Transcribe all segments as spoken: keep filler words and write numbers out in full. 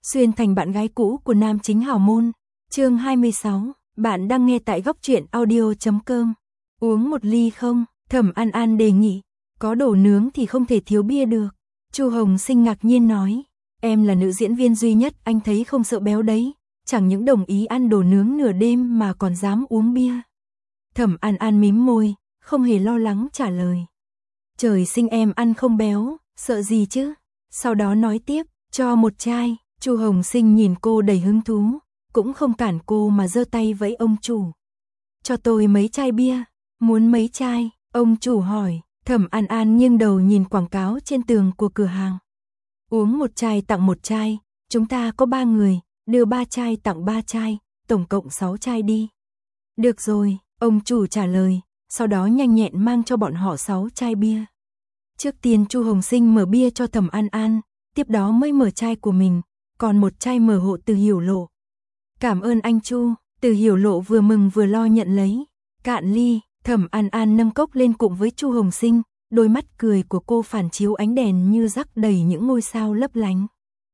xuyên thành bạn gái cũ của nam chính hào môn. Chương hai mươi sáu, bạn đang nghe tại góc truyện audio chấm com. Uống một ly không? Thẩm An An đề nghị. Có đồ nướng thì không thể thiếu bia được. Chu Hồng Sinh ngạc nhiên nói, em là nữ diễn viên duy nhất anh thấy không sợ béo đấy, chẳng những đồng ý ăn đồ nướng nửa đêm mà còn dám uống bia. Thẩm An An mím môi, không hề lo lắng trả lời. Trời sinh em ăn không béo, sợ gì chứ? Sau đó nói tiếp, cho một chai. Chu Hồng Sinh nhìn cô đầy hứng thú, cũng không cản cô mà giơ tay vẫy ông chủ. Cho tôi mấy chai bia. Muốn mấy chai? Ông chủ hỏi. Thẩm An An nghiêng đầu nhìn quảng cáo trên tường của cửa hàng. Uống một chai tặng một chai, chúng ta có ba người, đưa ba chai tặng ba chai, tổng cộng sáu chai đi. Được rồi, ông chủ trả lời, sau đó nhanh nhẹn mang cho bọn họ sáu chai bia. Trước tiên Chu Hồng Sinh mở bia cho Thẩm An An, tiếp đó mới mở chai của mình, còn một chai mở hộ Từ Hiểu Lộ. Cảm ơn anh Chu. Từ Hiểu Lộ vừa mừng vừa lo nhận lấy. Cạn ly. Thẩm An An nâng cốc lên cùng với Chu Hồng Sinh, đôi mắt cười của cô phản chiếu ánh đèn như rắc đầy những ngôi sao lấp lánh.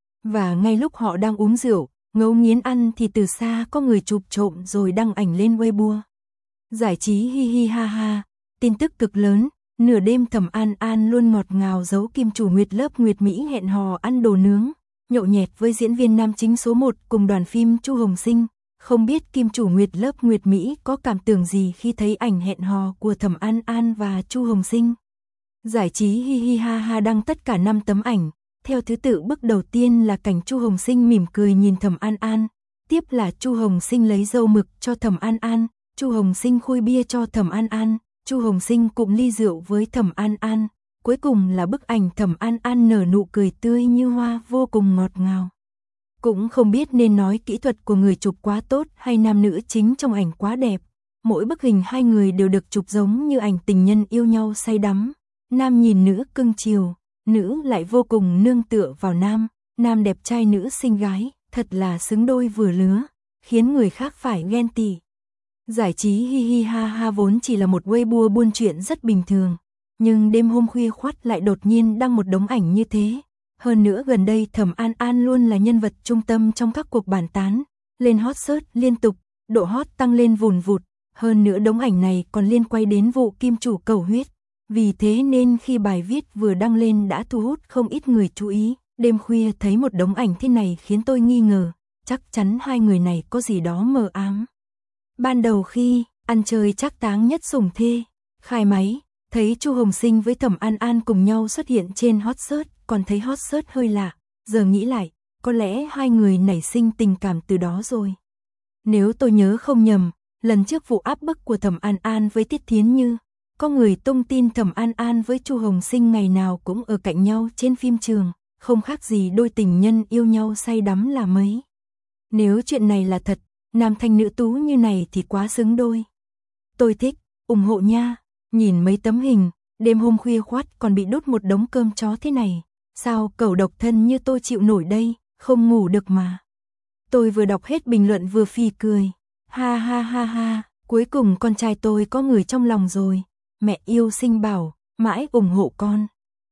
Và ngay lúc họ đang uống rượu, ngấu nghiến ăn thì từ xa có người chụp trộm rồi đăng ảnh lên Weibo. Giải trí hi hi ha ha, tin tức cực lớn, nửa đêm Thẩm An An luôn ngọt ngào giấu kim chủ Nguyệt lớp Nguyệt Mỹ hẹn hò ăn đồ nướng, nhậu nhẹt với diễn viên nam chính số một cùng đoàn phim Chu Hồng Sinh. Không biết kim chủ Nguyệt lớp Nguyệt Mỹ có cảm tưởng gì khi thấy ảnh hẹn hò của Thẩm An An và Chu Hồng Sinh. Giải trí hi hi ha ha đăng tất cả năm tấm ảnh, theo thứ tự bức đầu tiên là cảnh Chu Hồng Sinh mỉm cười nhìn Thẩm An An, tiếp là Chu Hồng Sinh lấy dâu mực cho Thẩm An An, Chu Hồng Sinh khui bia cho Thẩm An An, Chu Hồng Sinh cụm ly rượu với Thẩm An An, cuối cùng là bức ảnh Thẩm An An nở nụ cười tươi như hoa vô cùng ngọt ngào. Cũng không biết nên nói kỹ thuật của người chụp quá tốt hay nam nữ chính trong ảnh quá đẹp. Mỗi bức hình hai người đều được chụp giống như ảnh tình nhân yêu nhau say đắm. Nam nhìn nữ cưng chiều, nữ lại vô cùng nương tựa vào nam. Nam đẹp trai nữ xinh gái, thật là xứng đôi vừa lứa, khiến người khác phải ghen tị. Giải trí hi hi ha ha vốn chỉ là một Weibo buôn chuyện rất bình thường. Nhưng đêm hôm khuya khoắt lại đột nhiên đăng một đống ảnh như thế. Hơn nữa gần đây Thẩm An An luôn là nhân vật trung tâm trong các cuộc bàn tán, lên hot search liên tục, độ hot tăng lên vùn vụt, hơn nữa đống ảnh này còn liên quan đến vụ kim chủ cầu huyết. Vì thế nên khi bài viết vừa đăng lên đã thu hút không ít người chú ý, đêm khuya thấy một đống ảnh thế này khiến tôi nghi ngờ, chắc chắn hai người này có gì đó mờ ám. Ban đầu khi ăn chơi trác táng nhất sủng thê, khai máy, thấy Chu Hồng Sinh với Thẩm An An cùng nhau xuất hiện trên hot search, còn thấy hot search hơi lạ, giờ nghĩ lại, có lẽ hai người nảy sinh tình cảm từ đó rồi. Nếu tôi nhớ không nhầm, lần trước vụ áp bức của Thẩm An An với Tiết Thiến Như, có người tung tin Thẩm An An với Chu Hồng Sinh ngày nào cũng ở cạnh nhau trên phim trường, không khác gì đôi tình nhân yêu nhau say đắm là mấy. Nếu chuyện này là thật, nam thanh nữ tú như này thì quá xứng đôi. Tôi thích, ủng hộ nha. Nhìn mấy tấm hình, đêm hôm khuya khoắt còn bị đốt một đống cơm chó thế này. Sao cẩu độc thân như tôi chịu nổi đây, không ngủ được mà. Tôi vừa đọc hết bình luận vừa phì cười. Ha ha ha ha, cuối cùng con trai tôi có người trong lòng rồi. Mẹ yêu Sinh Bảo, mãi ủng hộ con.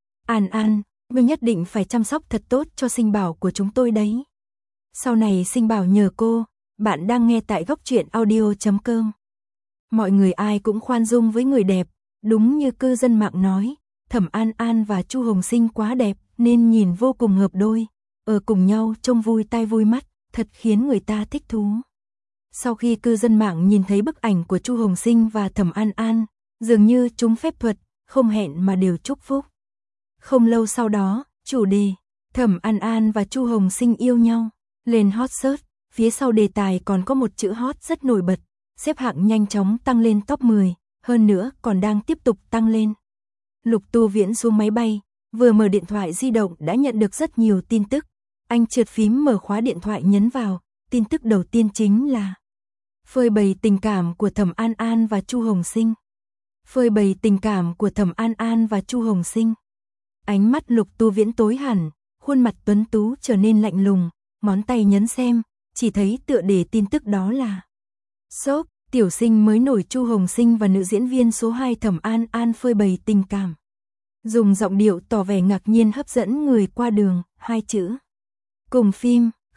An An, ngươi nhất định phải chăm sóc thật tốt cho Sinh Bảo của chúng tôi đấy. Sau này Sinh Bảo nhờ cô. Bạn đang nghe tại góc truyện audio chấm com. Mọi người ai cũng khoan dung với người đẹp, đúng như cư dân mạng nói, Thẩm An An và Chu Hồng Sinh quá đẹp nên nhìn vô cùng hợp đôi, ở cùng nhau trông vui tai vui mắt, thật khiến người ta thích thú. Sau khi cư dân mạng nhìn thấy bức ảnh của Chu Hồng Sinh và Thẩm An An, dường như chúng phép thuật, không hẹn mà đều chúc phúc. Không lâu sau đó, chủ đề Thẩm An An và Chu Hồng Sinh yêu nhau lên hot search, phía sau đề tài còn có một chữ hot rất nổi bật. Xếp hạng nhanh chóng tăng lên top mười, hơn nữa còn đang tiếp tục tăng lên. Lục Tu Viễn xuống máy bay, vừa mở điện thoại di động đã nhận được rất nhiều tin tức. Anh trượt phím mở khóa điện thoại nhấn vào, tin tức đầu tiên chính là phơi bày tình cảm của Thẩm An An và Chu Hồng Sinh. Phơi bày tình cảm của Thẩm An An và Chu Hồng Sinh. Ánh mắt Lục Tu Viễn tối hẳn, khuôn mặt tuấn tú trở nên lạnh lùng, ngón tay nhấn xem, chỉ thấy tựa đề tin tức đó là Sốc, tiểu sinh mới nổi Chu Hồng Sinh và nữ diễn viên số hai Thẩm An An phơi bày tình cảm. Dùng giọng điệu tỏ vẻ ngạc nhiên hấp dẫn người qua đường, hai chữ. Cùng phim,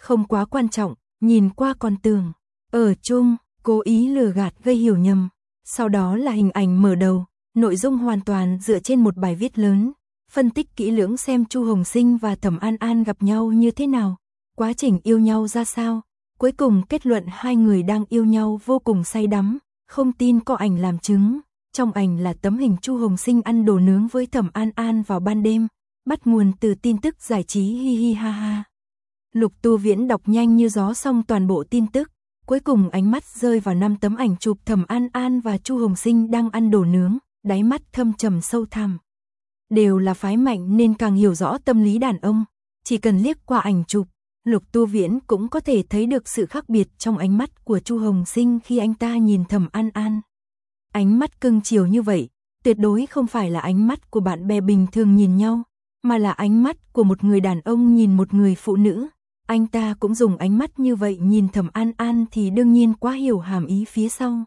Không quá quan trọng, nhìn qua còn tưởng. Ở chung, cố ý lừa gạt gây hiểu nhầm. Sau đó là hình ảnh mở đầu, nội dung hoàn toàn dựa trên một bài viết lớn. Phân tích kỹ lưỡng xem Chu Hồng Sinh và Thẩm An An gặp nhau như thế nào, quá trình yêu nhau ra sao. Cuối cùng kết luận hai người đang yêu nhau vô cùng say đắm, không tin có ảnh làm chứng. Trong ảnh là tấm hình Chu Hồng Sinh ăn đồ nướng với Thẩm An An vào ban đêm, bắt nguồn từ tin tức giải trí hi hi ha ha. Lục Tu Viễn đọc nhanh như gió xong toàn bộ tin tức, cuối cùng ánh mắt rơi vào năm tấm ảnh chụp Thẩm An An và Chu Hồng Sinh đang ăn đồ nướng, đáy mắt thâm trầm sâu thẳm. Đều là phái mạnh nên càng hiểu rõ tâm lý đàn ông, chỉ cần liếc qua ảnh chụp, Lục Tu Viễn cũng có thể thấy được sự khác biệt trong ánh mắt của Chu Hồng Sinh khi anh ta nhìn Thẩm An An. Ánh mắt cưng chiều như vậy, tuyệt đối không phải là ánh mắt của bạn bè bình thường nhìn nhau, mà là ánh mắt của một người đàn ông nhìn một người phụ nữ. Anh ta cũng dùng ánh mắt như vậy nhìn Thẩm An An thì đương nhiên quá hiểu hàm ý phía sau.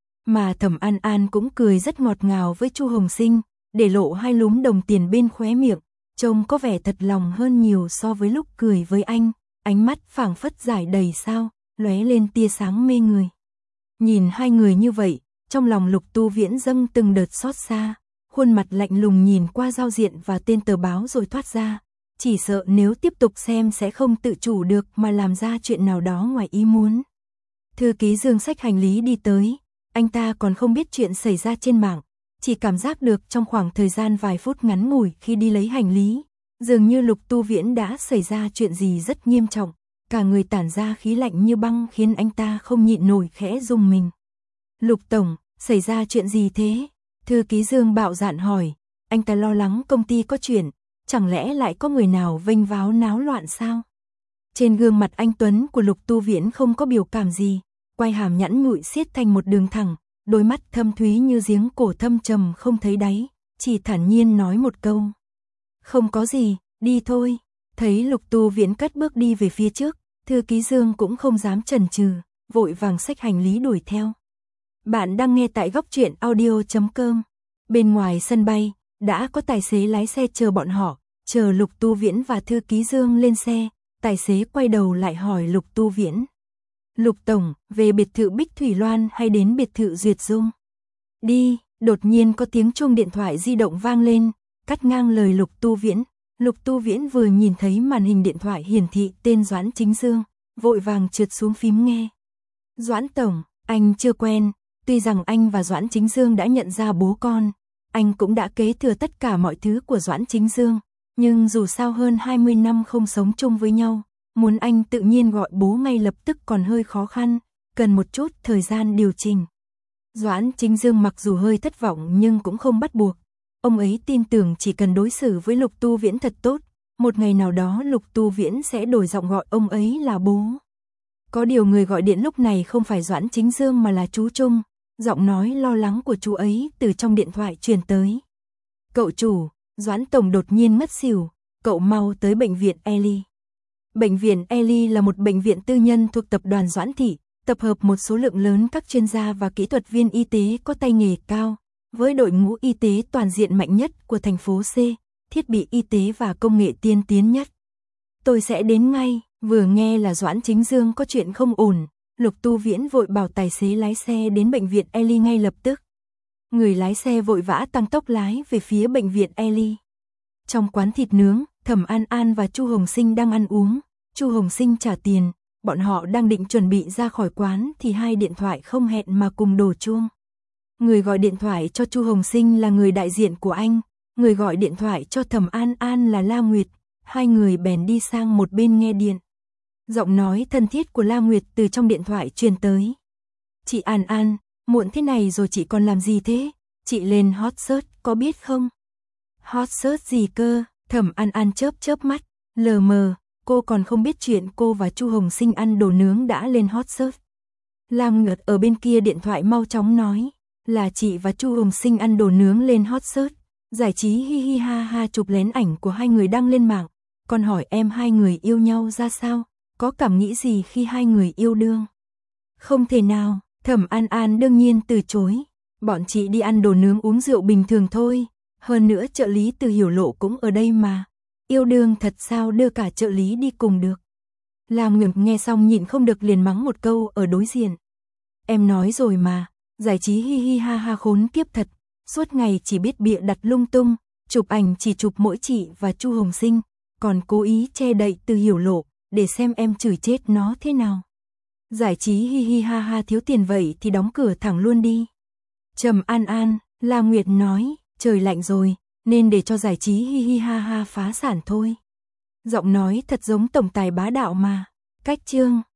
Mà Thẩm An An cũng cười rất ngọt ngào với Chu Hồng Sinh, để lộ hai lúm đồng tiền bên khóe miệng, trông có vẻ thật lòng hơn nhiều so với lúc cười với anh, ánh mắt phảng phất giải đầy sao, lóe lên tia sáng mê người. Nhìn hai người như vậy, trong lòng Lục Tu Viễn dâng từng đợt xót xa, khuôn mặt lạnh lùng nhìn qua giao diện và tên tờ báo rồi thoát ra, chỉ sợ nếu tiếp tục xem sẽ không tự chủ được mà làm ra chuyện nào đó ngoài ý muốn. Thư ký Dương xách hành lý đi tới, anh ta còn không biết chuyện xảy ra trên mạng, chỉ cảm giác được trong khoảng thời gian vài phút ngắn ngủi khi đi lấy hành lý, dường như Lục Tu Viễn đã xảy ra chuyện gì rất nghiêm trọng, cả người tản ra khí lạnh như băng khiến anh ta không nhịn nổi khẽ rùng mình. Lục Tổng, xảy ra chuyện gì thế? Thư ký Dương bạo dạn hỏi, anh ta lo lắng công ty có chuyện, chẳng lẽ lại có người nào vênh váo náo loạn sao? Trên gương mặt anh Tuấn của Lục Tu Viễn không có biểu cảm gì, quai hàm nhẵn nhụi xiết thành một đường thẳng, đôi mắt thâm thúy như giếng cổ thâm trầm không thấy đáy, chỉ thản nhiên nói một câu. Không có gì, đi thôi. Thấy Lục Tu Viễn cất bước đi về phía trước, thư ký Dương cũng không dám chần chừ, vội vàng xách hành lý đuổi theo. Bạn đang nghe tại góc truyện audio chấm com. Bên ngoài sân bay, đã có tài xế lái xe chờ bọn họ, chờ Lục Tu Viễn và thư ký Dương lên xe, tài xế quay đầu lại hỏi Lục Tu Viễn. Lục Tổng, về biệt thự Bích Thủy Loan hay đến biệt thự Duyệt Dung? Đi, đột nhiên có tiếng chuông điện thoại di động vang lên, cắt ngang lời Lục Tu Viễn. Lục Tu Viễn vừa nhìn thấy màn hình điện thoại hiển thị tên Doãn Chính Dương, vội vàng trượt xuống phím nghe. Doãn Tổng, anh chưa quen, tuy rằng anh và Doãn Chính Dương đã nhận ra bố con, anh cũng đã kế thừa tất cả mọi thứ của Doãn Chính Dương, nhưng dù sao hơn hai mươi năm không sống chung với nhau, muốn anh tự nhiên gọi bố ngay lập tức còn hơi khó khăn, cần một chút thời gian điều chỉnh. Doãn Chính Dương mặc dù hơi thất vọng nhưng cũng không bắt buộc. Ông ấy tin tưởng chỉ cần đối xử với Lục Tu Viễn thật tốt, một ngày nào đó Lục Tu Viễn sẽ đổi giọng gọi ông ấy là bố. Có điều người gọi điện lúc này không phải Doãn Chính Dương mà là chú Trung, giọng nói lo lắng của chú ấy từ trong điện thoại truyền tới. Cậu chủ, Doãn Tổng đột nhiên ngất xỉu, cậu mau tới bệnh viện Eli. Bệnh viện Eli là một bệnh viện tư nhân thuộc tập đoàn Doãn Thị, tập hợp một số lượng lớn các chuyên gia và kỹ thuật viên y tế có tay nghề cao, với đội ngũ y tế toàn diện mạnh nhất của thành phố C, thiết bị y tế và công nghệ tiên tiến nhất. Tôi sẽ đến ngay. Vừa nghe là Doãn Chính Dương có chuyện không ổn, Lục Tu Viễn vội bảo tài xế lái xe đến bệnh viện Eli ngay lập tức. Người lái xe vội vã tăng tốc lái về phía bệnh viện Eli. Trong quán thịt nướng, Thẩm An An và Chu Hồng Sinh đang ăn uống, Chu Hồng Sinh trả tiền, bọn họ đang định chuẩn bị ra khỏi quán thì hai điện thoại không hẹn mà cùng đổ chuông. Người gọi điện thoại cho Chu Hồng Sinh là người đại diện của anh, người gọi điện thoại cho Thẩm An An là La Nguyệt, hai người bèn đi sang một bên nghe điện. Giọng nói thân thiết của La Nguyệt từ trong điện thoại truyền tới. Chị An An, muộn thế này rồi chị còn làm gì thế? Chị lên hot search có biết không? Hot search gì cơ? Thẩm An An chớp chớp mắt, lờ mờ, cô còn không biết chuyện cô và Chu Hồng Sinh ăn đồ nướng đã lên hot search. La Nguyệt ở bên kia điện thoại mau chóng nói, là chị và Chu Hồng Sinh ăn đồ nướng lên hot search, giải trí hi hi ha ha chụp lén ảnh của hai người đăng lên mạng, còn hỏi em hai người yêu nhau ra sao? Có cảm nghĩ gì khi hai người yêu đương? Không thể nào, Thẩm An An đương nhiên từ chối. Bọn chị đi ăn đồ nướng uống rượu bình thường thôi. Hơn nữa trợ lý Từ Hiểu Lộ cũng ở đây mà. Yêu đương thật sao đưa cả trợ lý đi cùng được. La Nguyệt nghe xong nhịn không được liền mắng một câu ở đối diện. Em nói rồi mà, giải trí hi hi ha ha khốn kiếp thật, suốt ngày chỉ biết bịa đặt lung tung, chụp ảnh chỉ chụp mỗi chị và Chu Hồng Sinh, còn cố ý che đậy Từ Hiểu Lộ, để xem em chửi chết nó thế nào. Giải trí hi hi ha ha thiếu tiền vậy thì đóng cửa thẳng luôn đi. Trầm An An, La Nguyệt nói, trời lạnh rồi, nên để cho giải trí hi hi ha ha phá sản thôi. Giọng nói thật giống tổng tài bá đạo mà. Cách chương